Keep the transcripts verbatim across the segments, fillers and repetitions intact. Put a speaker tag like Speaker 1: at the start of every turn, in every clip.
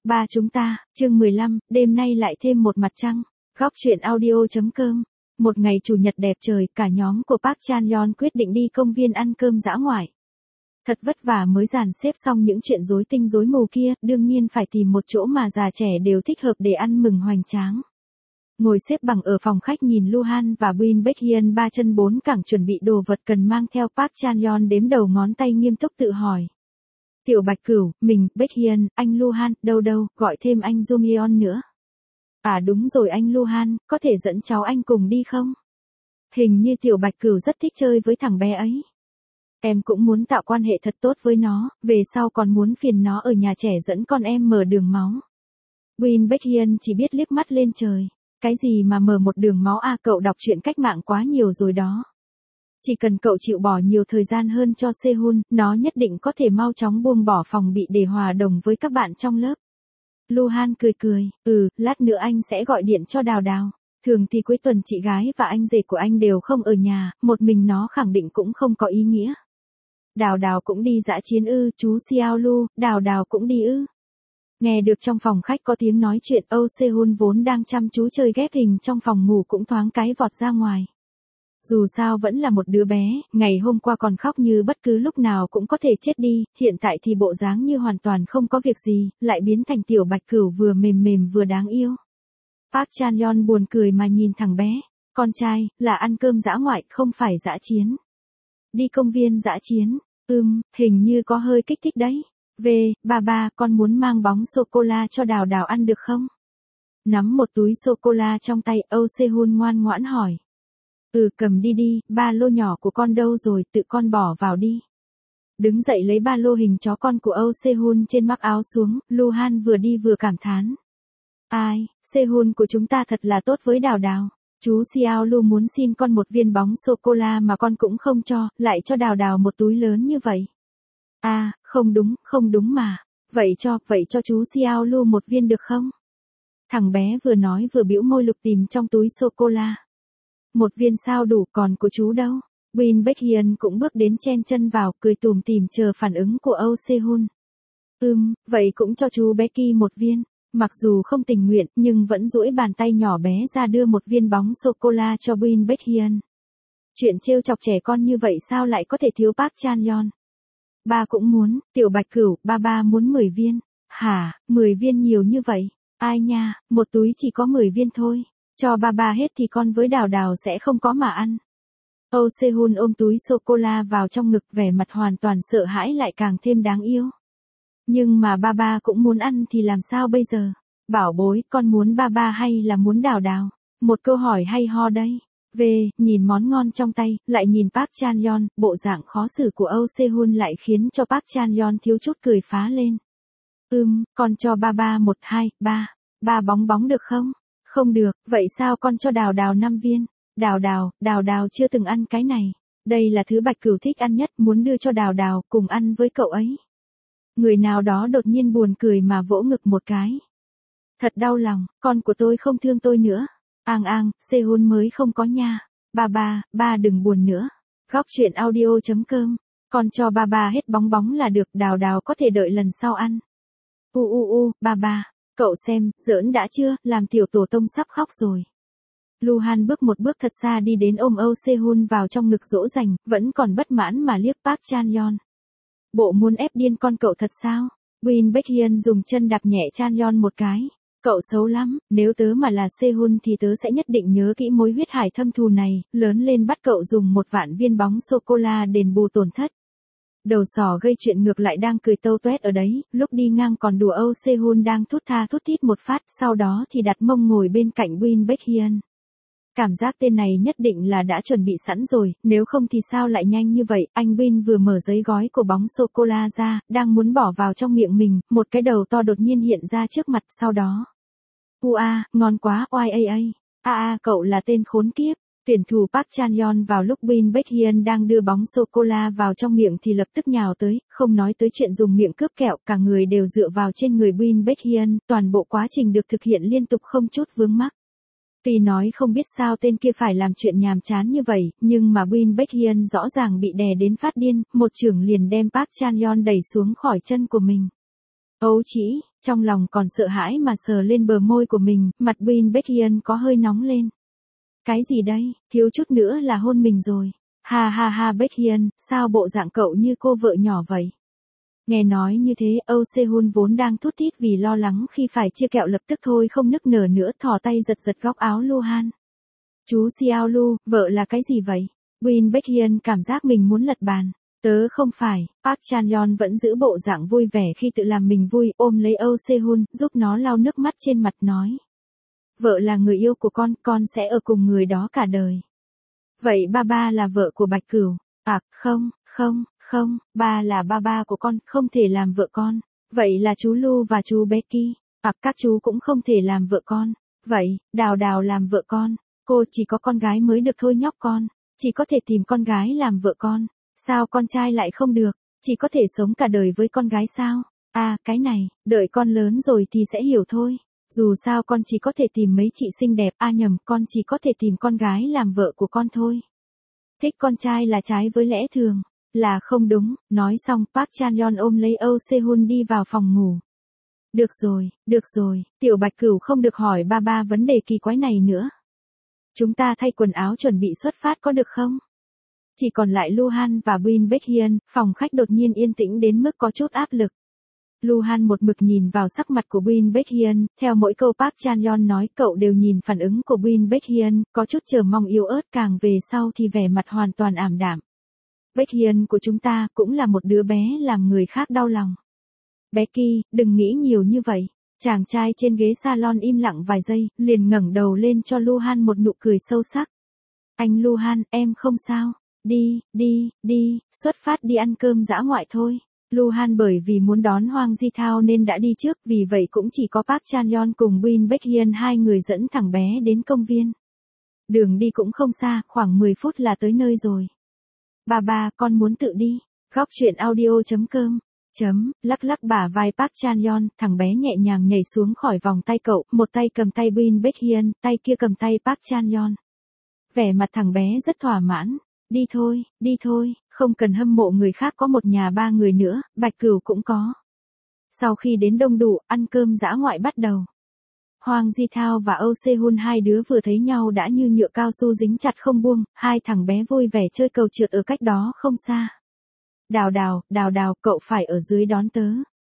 Speaker 1: Ba chúng ta, chương mười lăm, đêm nay lại thêm một mặt trăng. Góc truyện audio.com. Một ngày chủ nhật đẹp trời, cả nhóm của Park Chan-yeon quyết định đi công viên ăn cơm dã ngoại. Thật vất vả mới dàn xếp xong những chuyện rối tinh rối mù kia, đương nhiên phải tìm một chỗ mà già trẻ đều thích hợp để ăn mừng hoành tráng. Ngồi xếp bằng ở phòng khách nhìn Luhan và Win Baekhyun ba chân bốn cẳng chuẩn bị đồ vật cần mang theo, Park Chan-yeon đếm đầu ngón tay nghiêm túc tự hỏi. Tiểu Bạch Cửu, mình, Baekhyun, anh Luhan, đâu đâu, gọi thêm anh Jonghyun nữa. À đúng rồi anh Luhan, có thể dẫn cháu anh cùng đi không? Hình như Tiểu Bạch Cửu rất thích chơi với thằng bé ấy. Em cũng muốn tạo quan hệ thật tốt với nó, về sau còn muốn phiền nó ở nhà trẻ dẫn con em mở đường máu. Win Baekhyun chỉ biết liếc mắt lên trời. Cái gì mà mở một đường máu à, cậu đọc truyện cách mạng quá nhiều rồi đó. Chỉ cần cậu chịu bỏ nhiều thời gian hơn cho Sehun, nó nhất định có thể mau chóng buông bỏ phòng bị để hòa đồng với các bạn trong lớp. Luhan cười cười, ừ, lát nữa anh sẽ gọi điện cho Đào Đào. Thường thì cuối tuần chị gái và anh rể của anh đều không ở nhà, một mình nó khẳng định cũng không có ý nghĩa. Đào Đào cũng đi dã chiến ư, chú Xiao Lu, Đào Đào cũng đi ư. Nghe được trong phòng khách có tiếng nói chuyện, Âu Sehun vốn đang chăm chú chơi ghép hình trong phòng ngủ cũng thoáng cái vọt ra ngoài. Dù sao vẫn là một đứa bé, ngày hôm qua còn khóc như bất cứ lúc nào cũng có thể chết đi, hiện tại thì bộ dáng như hoàn toàn không có việc gì, lại biến thành Tiểu Bạch Cửu vừa mềm mềm vừa đáng yêu. Park Chan-yeon buồn cười mà nhìn thằng bé, con trai, là ăn cơm dã ngoại, không phải dã chiến. Đi công viên dã chiến, ừm, hình như có hơi kích thích đấy. Về, ba ba, con muốn mang bóng sô-cô-la cho Đào Đào ăn được không? Nắm một túi sô-cô-la trong tay, Âu Sehun ngoan ngoãn hỏi. Ừ, cầm đi đi, ba lô nhỏ của con đâu rồi, tự con bỏ vào đi. Đứng dậy lấy ba lô hình chó con của Âu Sehun trên mắc áo xuống, Luhan vừa đi vừa cảm thán. Ai, Sehun của chúng ta thật là tốt với Đào Đào. Chú Xiao Lu muốn xin con một viên bóng sô-cô-la mà con cũng không cho, lại cho Đào Đào một túi lớn như vậy. À, không đúng, không đúng mà. Vậy cho, vậy cho chú Xiao Lu một viên được không? Thằng bé vừa nói vừa bĩu môi lục tìm trong túi sô-cô-la. Một viên sao đủ, còn của chú đâu? Win Baekhyun cũng bước đến chen chân vào, cười tủm tỉm chờ phản ứng của Âu Sehun. Ừm, vậy cũng cho chú Becky một viên. Mặc dù không tình nguyện, nhưng vẫn duỗi bàn tay nhỏ bé ra đưa một viên bóng sô-cô-la cho Win Baekhyun. Chuyện trêu chọc trẻ con như vậy sao lại có thể thiếu Park Chan-yeon? Ba cũng muốn, Tiểu Bạch Cửu, ba ba muốn mười viên. Hả, mười viên nhiều như vậy? Ai nha, một túi chỉ có mười viên thôi. Cho ba ba hết thì con với Đào Đào sẽ không có mà ăn. Âu Sehun ôm túi sô-cô-la vào trong ngực, vẻ mặt hoàn toàn sợ hãi lại càng thêm đáng yêu. Nhưng mà ba ba cũng muốn ăn thì làm sao bây giờ? Bảo bối, con muốn ba ba hay là muốn Đào Đào? Một câu hỏi hay ho đây. Về, nhìn món ngon trong tay, lại nhìn Park Chan-yeon, bộ dạng khó xử của Âu Sehun lại khiến cho Park Chan-yeon thiếu chút cười phá lên. Ừm, con cho ba ba một hai, ba, ba bóng bóng được không? Không được, vậy sao con cho Đào Đào năm viên? Đào Đào, Đào Đào chưa từng ăn cái này. Đây là thứ Bạch Cửu thích ăn nhất, muốn đưa cho Đào Đào, cùng ăn với cậu ấy. Người nào đó đột nhiên buồn cười mà vỗ ngực một cái. Thật đau lòng, con của tôi không thương tôi nữa. Ang ang, Sehun mới không có nha. Ba ba, ba đừng buồn nữa. Góc truyện audio.com. Con cho ba ba hết bóng bóng là được, Đào Đào có thể đợi lần sau ăn. U u u, ba ba. Cậu xem, giỡn đã chưa, làm tiểu tổ tông sắp khóc rồi. Luhan bước một bước thật xa đi đến ôm Âu Sehun vào trong ngực dỗ dành, vẫn còn bất mãn mà liếc Park Chan-yeon. Bộ muốn ép điên con cậu thật sao? Win Baekhyun dùng chân đạp nhẹ Chan-yeon một cái. Cậu xấu lắm, nếu tớ mà là Sehun thì tớ sẽ nhất định nhớ kỹ mối huyết hải thâm thù này, lớn lên bắt cậu dùng một vạn viên bóng sô-cô-la đền bù tổn thất. Đầu sỏ gây chuyện ngược lại đang cười tâu tuét ở đấy, lúc đi ngang còn đùa Âu Sehun đang thút tha thút thít một phát, sau đó thì đặt mông ngồi bên cạnh Win Baekhyun. Cảm giác tên này nhất định là đã chuẩn bị sẵn rồi, nếu không thì sao lại nhanh như vậy, anh Win vừa mở giấy gói của bóng sô-cô-la ra, đang muốn bỏ vào trong miệng mình, một cái đầu to đột nhiên hiện ra trước mặt, sau đó. Ua, à, ngon quá, oai a a, a a, cậu là tên khốn kiếp. Tuyển thủ Park Chan-yeon vào lúc Win Baekhyun đang đưa bóng sô-cô-la vào trong miệng thì lập tức nhào tới, không nói tới chuyện dùng miệng cướp kẹo, cả người đều dựa vào trên người Win Baekhyun, toàn bộ quá trình được thực hiện liên tục không chút vướng mắc. Tuy nói không biết sao tên kia phải làm chuyện nhàm chán như vậy, nhưng mà Win Baekhyun rõ ràng bị đè đến phát điên, một chưởng liền đem Park Chan-yeon đẩy xuống khỏi chân của mình. Ấu chỉ, trong lòng còn sợ hãi mà sờ lên bờ môi của mình, mặt Win Beckham có hơi nóng lên. Cái gì đây, thiếu chút nữa là hôn mình rồi. Ha ha ha Beckham, sao bộ dạng cậu như cô vợ nhỏ vậy? Nghe nói như thế, Âu Sehun vốn đang thút thít vì lo lắng khi phải chia kẹo lập tức thôi không nức nở nữa, thò tay giật giật góc áo Luhan. Chú Xiao Lu, vợ là cái gì vậy? Win Beckham cảm giác mình muốn lật bàn. Tớ không phải, Park Chan-yeon vẫn giữ bộ dạng vui vẻ khi tự làm mình vui, ôm lấy Âu Sehun, giúp nó lau nước mắt trên mặt nói. Vợ là người yêu của con, con sẽ ở cùng người đó cả đời. Vậy ba ba là vợ của Bạch Cửu? À, không, không, không, ba là ba ba của con, không thể làm vợ con. Vậy là chú Lu và chú Becky. À, các chú cũng không thể làm vợ con. Vậy, Đào Đào làm vợ con. Cô chỉ có con gái mới được thôi nhóc con. Chỉ có thể tìm con gái làm vợ con. Sao con trai lại không được? Chỉ có thể sống cả đời với con gái sao? À, cái này, đợi con lớn rồi thì sẽ hiểu thôi. Dù sao con chỉ có thể tìm mấy chị xinh đẹp, à nhầm, con chỉ có thể tìm con gái làm vợ của con thôi. Thích con trai là trái với lẽ thường, là không đúng. Nói xong Park Chan-yeon ôm lấy Âu Sehun đi vào phòng ngủ. Được rồi, được rồi, tiểu Bạch Cửu không được hỏi ba ba vấn đề kỳ quái này nữa. Chúng ta thay quần áo chuẩn bị xuất phát có được không? Chỉ còn lại Luhan và Win Beckham, phòng khách đột nhiên yên tĩnh đến mức có chút áp lực. Luhan một mực nhìn vào sắc mặt của Win Beckham, theo mỗi câu Park Chan-yeon nói cậu đều nhìn phản ứng của Win Beckham, có chút chờ mong yếu ớt, càng về sau thì vẻ mặt hoàn toàn ảm đạm. Beckham của chúng ta cũng là một đứa bé làm người khác đau lòng. Becky, đừng nghĩ nhiều như vậy. Chàng trai trên ghế salon im lặng vài giây, liền ngẩng đầu lên cho Luhan một nụ cười sâu sắc. Anh Luhan, em không sao. Đi, đi, đi, xuất phát đi ăn cơm dã ngoại thôi. Luhan bởi vì muốn đón Hoàng Di Thao nên đã đi trước, vì vậy cũng chỉ có Park Chan-yeon cùng Win Beckham hai người dẫn thằng bé đến công viên. Đường đi cũng không xa, khoảng mười phút là tới nơi rồi. Bà bà, con muốn tự đi. Góc truyện audio chấm com. Chấm, lắc lắc bả vai Park Chan-yeon, thằng bé nhẹ nhàng nhảy xuống khỏi vòng tay cậu, một tay cầm tay Win Beckham, tay kia cầm tay Park Chan-yeon. Vẻ mặt thằng bé rất thỏa mãn. Đi thôi, đi thôi, không cần hâm mộ người khác có một nhà ba người nữa, Bạch Cửu cũng có. Sau khi đến đông đủ, ăn cơm dã ngoại bắt đầu. Hoàng Di Thao và Âu Sehun hai đứa vừa thấy nhau đã như nhựa cao su dính chặt không buông, hai thằng bé vui vẻ chơi cầu trượt ở cách đó không xa. Đào Đào, Đào Đào, cậu phải ở dưới đón tớ.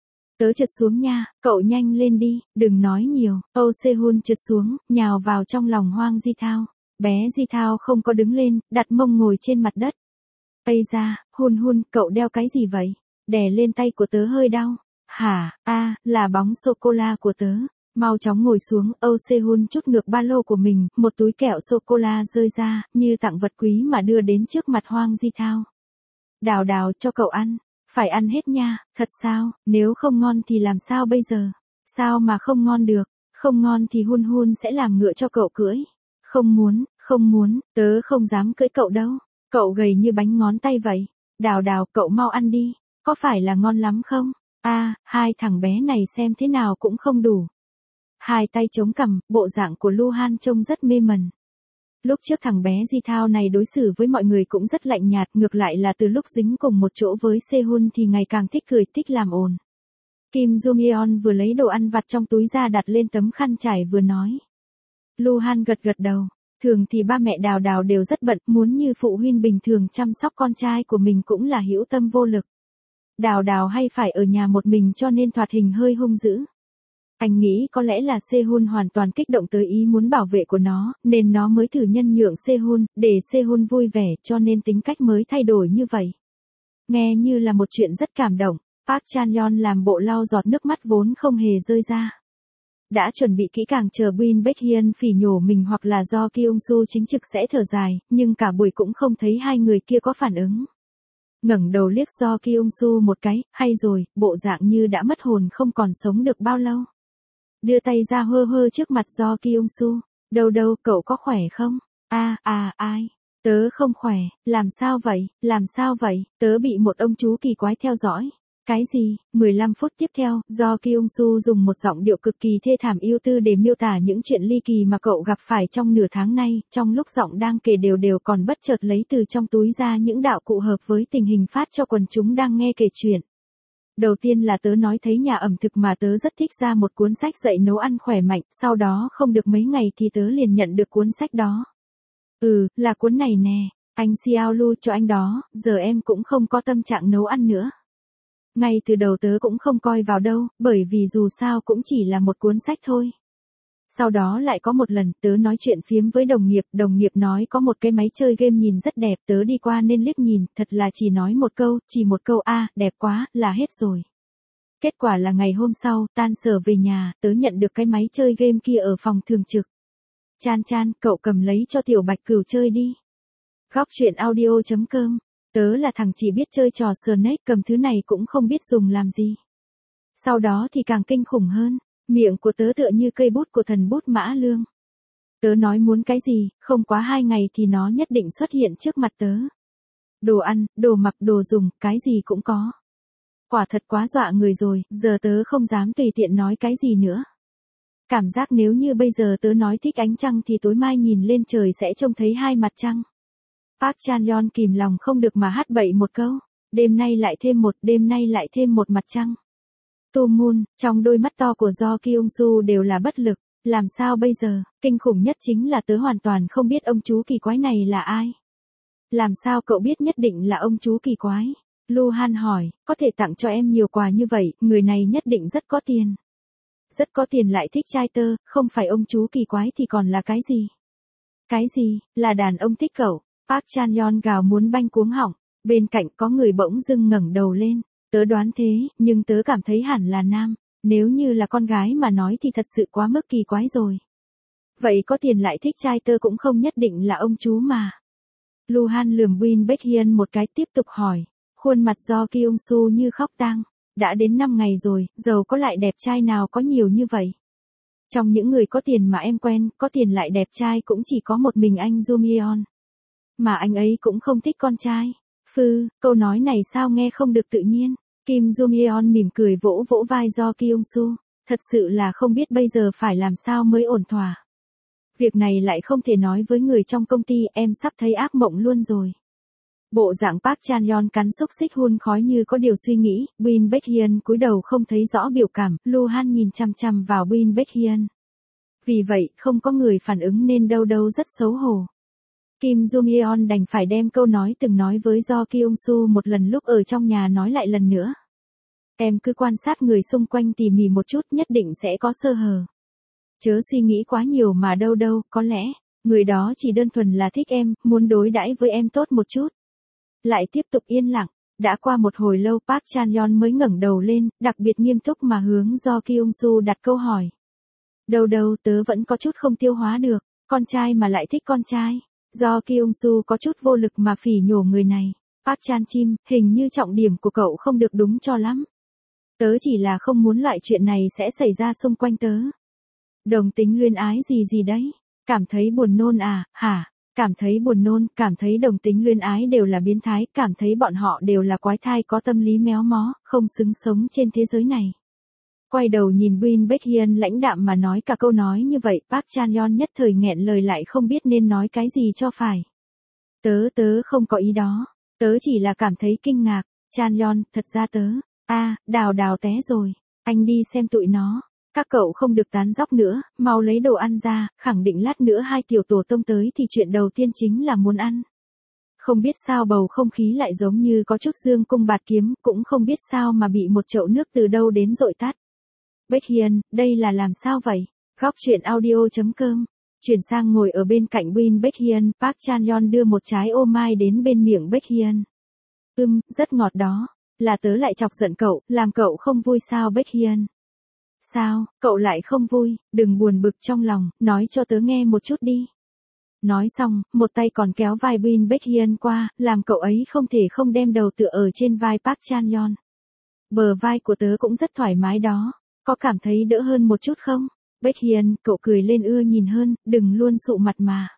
Speaker 1: Tớ trượt xuống nha, cậu nhanh lên đi, đừng nói nhiều. Âu Sehun trượt xuống, nhào vào trong lòng Hoàng Di Thao. Bé Di Thao không có đứng lên, đặt mông ngồi trên mặt đất. Ây da, Hun Hun, cậu đeo cái gì vậy? Đè lên tay của tớ hơi đau. Hả, a, à, là bóng sô-cô-la của tớ. Mau chóng ngồi xuống, Âu Sehun trút ngược ba lô của mình, một túi kẹo sô-cô-la rơi ra, như tặng vật quý mà đưa đến trước mặt Hoàng Di Thao. Đào Đào, cho cậu ăn. Phải ăn hết nha, thật sao, nếu không ngon thì làm sao bây giờ? Sao mà không ngon được? Không ngon thì Hun Hun sẽ làm ngựa cho cậu cưỡi. Không muốn, không muốn, tớ không dám cưỡi cậu đâu. Cậu gầy như bánh ngón tay vậy. Đào Đào, cậu mau ăn đi. Có phải là ngon lắm không? A, à, hai thằng bé này xem thế nào cũng không đủ. Hai tay chống cằm, bộ dạng của Luhan trông rất mê mẩn. Lúc trước thằng bé Di Thao này đối xử với mọi người cũng rất lạnh nhạt, ngược lại là từ lúc dính cùng một chỗ với Sehun thì ngày càng thích cười, thích làm ồn. Kim Jong-yeon vừa lấy đồ ăn vặt trong túi ra đặt lên tấm khăn trải vừa nói. Luhan gật gật đầu. Thường thì ba mẹ Đào Đào đều rất bận, muốn như phụ huynh bình thường chăm sóc con trai của mình cũng là hữu tâm vô lực. Đào Đào hay phải ở nhà một mình cho nên thoạt hình hơi hung dữ. Anh nghĩ có lẽ là Sehun hoàn toàn kích động tới ý muốn bảo vệ của nó, nên nó mới thử nhân nhượng Sehun, để Sehun vui vẻ, cho nên tính cách mới thay đổi như vậy. Nghe như là một chuyện rất cảm động, Park Chan-yeon làm bộ lau giọt nước mắt vốn không hề rơi ra. Đã chuẩn bị kỹ càng chờ Win Beckham phỉ nhổ mình hoặc là do Kyung-soo chính trực sẽ thở dài, nhưng cả buổi cũng không thấy hai người kia có phản ứng. Ngẩng đầu liếc do Kyung-soo một cái, hay rồi, bộ dạng như đã mất hồn không còn sống được bao lâu. Đưa tay ra hơ hơ trước mặt do Kyung-soo. Đâu đâu, cậu có khỏe không? A, à, ai? Tớ không khỏe, làm sao vậy, làm sao vậy, tớ bị một ông chú kỳ quái theo dõi. Cái gì? mười lăm phút tiếp theo, do Kyung-soo dùng một giọng điệu cực kỳ thê thảm ưu tư để miêu tả những chuyện ly kỳ mà cậu gặp phải trong nửa tháng nay, trong lúc giọng đang kể đều đều còn bất chợt lấy từ trong túi ra những đạo cụ hợp với tình hình phát cho quần chúng đang nghe kể chuyện. Đầu tiên là tớ nói thấy nhà ẩm thực mà tớ rất thích ra một cuốn sách dạy nấu ăn khỏe mạnh, sau đó không được mấy ngày thì tớ liền nhận được cuốn sách đó. Ừ, là cuốn này nè, anh Xiao Lu cho anh đó, giờ em cũng không có tâm trạng nấu ăn nữa. Ngay từ đầu tớ cũng không coi vào đâu, bởi vì dù sao cũng chỉ là một cuốn sách thôi. Sau đó lại có một lần, tớ nói chuyện phiếm với đồng nghiệp, đồng nghiệp nói có một cái máy chơi game nhìn rất đẹp, tớ đi qua nên liếc nhìn, thật là chỉ nói một câu, chỉ một câu a, à, đẹp quá, là hết rồi. Kết quả là ngày hôm sau, tan sở về nhà, tớ nhận được cái máy chơi game kia ở phòng thường trực. Chan Chan, cậu cầm lấy cho Tiểu Bạch Cừu chơi đi. Góc truyện audio chấm com. Tớ là thằng chỉ biết chơi trò Snake, cầm thứ này cũng không biết dùng làm gì. Sau đó thì càng kinh khủng hơn, miệng của tớ tựa như cây bút của thần bút Mã Lương. Tớ nói muốn cái gì, không quá hai ngày thì nó nhất định xuất hiện trước mặt tớ. Đồ ăn, đồ mặc, đồ dùng, cái gì cũng có. Quả thật quá dọa người rồi, giờ tớ không dám tùy tiện nói cái gì nữa. Cảm giác nếu như bây giờ tớ nói thích ánh trăng thì tối mai nhìn lên trời sẽ trông thấy hai mặt trăng. Park Chan-yeon kìm lòng không được mà hát bậy một câu. Đêm nay lại thêm một, đêm nay lại thêm một mặt trăng. Tu Moon, trong đôi mắt to của Do Kyung-soo đều là bất lực. Làm sao bây giờ, kinh khủng nhất chính là tớ hoàn toàn không biết ông chú kỳ quái này là ai. Làm sao cậu biết nhất định là ông chú kỳ quái? Lu Han hỏi, có thể tặng cho em nhiều quà như vậy, người này nhất định rất có tiền. Rất có tiền lại thích trai tơ, không phải ông chú kỳ quái thì còn là cái gì? Cái gì, là đàn ông thích cậu? Park Chan-yeon gào muốn banh cuống họng, bên cạnh có người bỗng dưng ngẩng đầu lên, tớ đoán thế, nhưng tớ cảm thấy hẳn là nam, nếu như là con gái mà nói thì thật sự quá mức kỳ quái rồi. Vậy có tiền lại thích trai tơ cũng không nhất định là ông chú mà. Lu Han lườm Win Baekhyun một cái tiếp tục hỏi, khuôn mặt Do Kyung-soo như khóc tang, đã đến năm ngày rồi, giàu có lại đẹp trai nào có nhiều như vậy. Trong những người có tiền mà em quen, có tiền lại đẹp trai cũng chỉ có một mình anh Jumyeon. Mà anh ấy cũng không thích con trai. Phư, câu nói này sao nghe không được tự nhiên. Kim Jumyeon mỉm cười vỗ vỗ vai Do Kyung-soo. Thật sự là không biết bây giờ phải làm sao mới ổn thỏa. Việc này lại không thể nói với người trong công ty, em sắp thấy ác mộng luôn rồi. Bộ dạng Park Chan-yeon cắn xúc xích hun khói như có điều suy nghĩ, Win Baekhyun cúi đầu không thấy rõ biểu cảm, Lu Han nhìn chăm chăm vào Win Baekhyun. Vì vậy, không có người phản ứng nên đâu đâu rất xấu hổ. Kim Jumyeon đành phải đem câu nói từng nói với Do Kyung-soo một lần lúc ở trong nhà nói lại lần nữa. Em cứ quan sát người xung quanh tỉ mỉ một chút nhất định sẽ có sơ hở. Chớ suy nghĩ quá nhiều mà đâu đâu, có lẽ, người đó chỉ đơn thuần là thích em, muốn đối đãi với em tốt một chút. Lại tiếp tục yên lặng, đã qua một hồi lâu Park Chan-yeon mới ngẩng đầu lên, đặc biệt nghiêm túc mà hướng Do Kyung-soo đặt câu hỏi. Đâu đâu tớ vẫn có chút không tiêu hóa được, con trai mà lại thích con trai. Do Kyung-soo có chút vô lực mà phỉ nhổ người này. Park Chan-chim, hình như trọng điểm của cậu không được đúng cho lắm. Tớ chỉ là không muốn loại chuyện này sẽ xảy ra xung quanh tớ. Đồng tính luyến ái gì gì đấy? Cảm thấy buồn nôn à, hả? Cảm thấy buồn nôn, cảm thấy đồng tính luyến ái đều là biến thái, cảm thấy bọn họ đều là quái thai có tâm lý méo mó, không xứng sống trên thế giới này. Quay đầu nhìn Win Baekhyun lãnh đạm mà nói cả câu nói như vậy, Park Chan-yeon nhất thời nghẹn lời lại không biết nên nói cái gì cho phải. Tớ tớ không có ý đó, tớ chỉ là cảm thấy kinh ngạc, Chan-yeon, thật ra tớ, a à, đào đào té rồi, anh đi xem tụi nó, các cậu không được tán dóc nữa, mau lấy đồ ăn ra, khẳng định lát nữa hai tiểu tổ tông tới thì chuyện đầu tiên chính là muốn ăn. Không biết sao bầu không khí lại giống như có chút dương cung bạt kiếm, cũng không biết sao mà bị một chậu nước từ đâu đến dội tắt. Baekhyun, đây là làm sao vậy? Góc truyện audio chấm com. Chuyển sang ngồi ở bên cạnh Win Baekhyun, Park Chan-yeon đưa một trái ô mai đến bên miệng Baekhyun. Ừm, rất ngọt đó. Là tớ lại chọc giận cậu, làm cậu không vui sao Baekhyun? Sao, cậu lại không vui, đừng buồn bực trong lòng, nói cho tớ nghe một chút đi. Nói xong, một tay còn kéo vai Win Baekhyun qua, làm cậu ấy không thể không đem đầu tựa ở trên vai Park Chan-yeon. Bờ vai của tớ cũng rất thoải mái đó. Có cảm thấy đỡ hơn một chút không? Baekhyun, cậu cười lên ưa nhìn hơn, đừng luôn sụ mặt mà.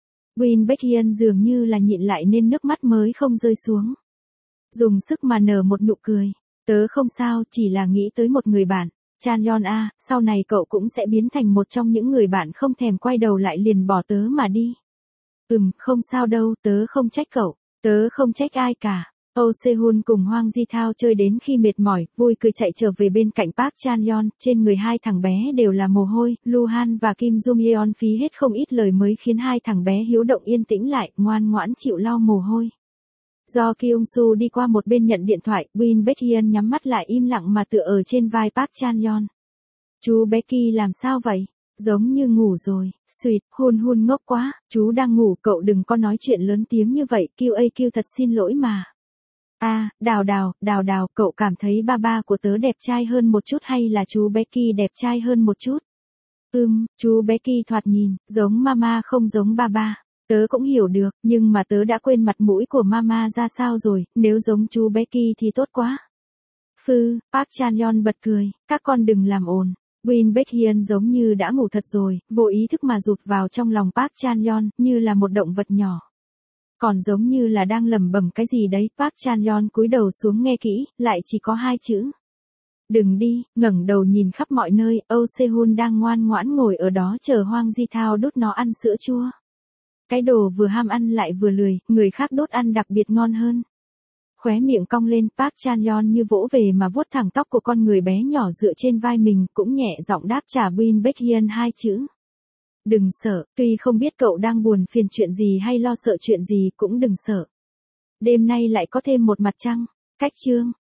Speaker 1: Win Baekhyun dường như là nhịn lại nên nước mắt mới không rơi xuống. Dùng sức mà nở một nụ cười. Tớ không sao, chỉ là nghĩ tới một người bạn. Chan-yeon a, sau này cậu cũng sẽ biến thành một trong những người bạn không thèm quay đầu lại liền bỏ tớ mà đi. Ừm, không sao đâu, tớ không trách cậu. Tớ không trách ai cả. Oh Se-hun cùng Hwang Ji-thao chơi đến khi mệt mỏi, vui cười chạy trở về bên cạnh Park Chan-yeon, trên người hai thằng bé đều là mồ hôi, Lu-han và Kim Jung-yeon phí hết không ít lời mới khiến hai thằng bé hiếu động yên tĩnh lại, ngoan ngoãn chịu lau mồ hôi. Do Kyung-soo đi qua một bên nhận điện thoại, Win Baek-hyun nhắm mắt lại im lặng mà tựa ở trên vai Park Chan-yeon. Chú bé Ki làm sao vậy? Giống như ngủ rồi, Sweet, Hun Hun ngốc quá, chú đang ngủ, cậu đừng có nói chuyện lớn tiếng như vậy, Q A Q thật xin lỗi mà. À, Đào Đào, Đào Đào, cậu cảm thấy ba ba của tớ đẹp trai hơn một chút hay là chú bé Ki đẹp trai hơn một chút? Ừm, chú bé Ki thoạt nhìn, giống mama không giống ba ba. Tớ cũng hiểu được, nhưng mà tớ đã quên mặt mũi của mama ra sao rồi, nếu giống chú bé Ki thì tốt quá. Phư, Park Chan-yeon bật cười, các con đừng làm ồn. Win Baek-hyun giống như đã ngủ thật rồi, vô ý thức mà rụt vào trong lòng Park Chan-yeon, như là một động vật nhỏ. Còn giống như là đang lẩm bẩm cái gì đấy, Park Chan-yeon cúi đầu xuống nghe kỹ, lại chỉ có hai chữ. Đừng đi, ngẩng đầu nhìn khắp mọi nơi, Oh Se-hun đang ngoan ngoãn ngồi ở đó chờ Hwang Ji-thao đút nó ăn sữa chua. Cái đồ vừa ham ăn lại vừa lười, người khác đốt ăn đặc biệt ngon hơn. Khóe miệng cong lên, Park Chan-yeon như vỗ về mà vuốt thẳng tóc của con người bé nhỏ dựa trên vai mình, cũng nhẹ giọng đáp trả Win Baek-hyun hai chữ. Đừng sợ, tuy không biết cậu đang buồn phiền chuyện gì hay lo sợ chuyện gì cũng đừng sợ. Đêm nay lại có thêm một mặt trăng. Cách chương.